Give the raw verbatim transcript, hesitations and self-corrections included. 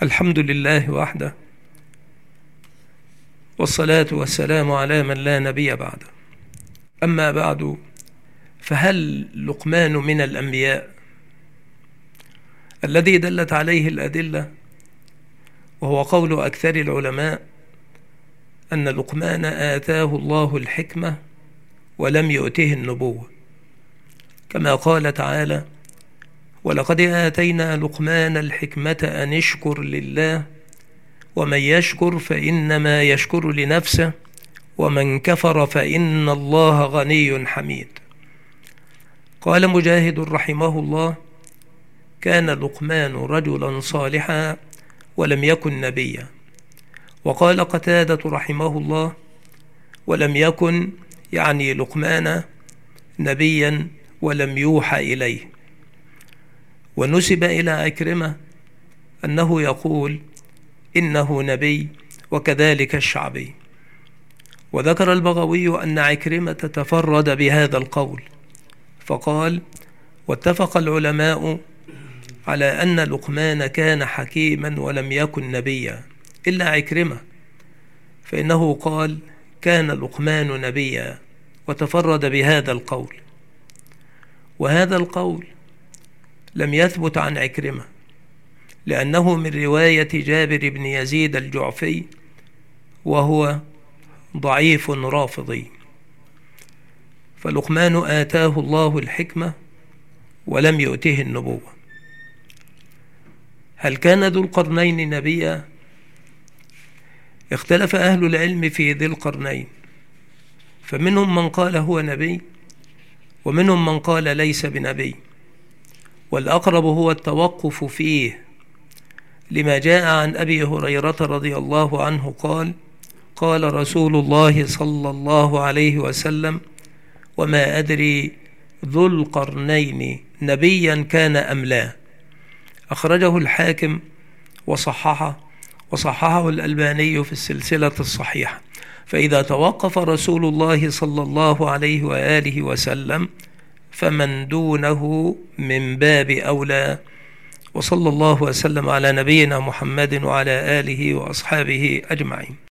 الحمد لله وحده، والصلاة والسلام على من لا نبي بعده. أما بعد، فهل لقمان من الأنبياء الذي دلت عليه الأدلة؟ وهو قول أكثر العلماء أن لقمان آتاه الله الحكمة ولم يؤته النبوة، كما قال تعالى: ولقد آتينا لقمان الحكمة أن اشكر لله ومن يشكر فإنما يشكر لنفسه ومن كفر فإن الله غني حميد. قال مجاهد رحمه الله: كان لقمان رجلا صالحا ولم يكن نبيا. وقال قتادة رحمه الله: ولم يكن يعني لقمان نبيا ولم يوحى إليه. ونسب إلى عكرمة أنه يقول إنه نبي، وكذلك الشعبي. وذكر البغوي أن عكرمة تفرد بهذا القول، فقال: واتفق العلماء على أن لقمان كان حكيما ولم يكن نبيا إلا عكرمة، فإنه قال: كان لقمان نبيا، وتفرد بهذا القول. وهذا القول لم يثبت عن عكرمة، لأنه من رواية جابر بن يزيد الجعفي، وهو ضعيف رافضي. فلقمان آتاه الله الحكمة ولم يؤته النبوة. هل كان ذو القرنين نبيا؟ اختلف أهل العلم في ذي القرنين، فمنهم من قال هو نبي، ومنهم من قال ليس بنبي، والأقرب هو التوقف فيه، لما جاء عن أبي هريرة رضي الله عنه قال: قال رسول الله صلى الله عليه وسلم: وما أدري ذو القرنين نبيا كان أم لا. أخرجه الحاكم وصححه وصححه الألباني في السلسلة الصحيحة. فإذا توقف رسول الله صلى الله عليه وآله وسلم فمن دونه من باب أولى. وصلى الله وسلم على نبينا محمد وعلى آله وأصحابه أجمعين.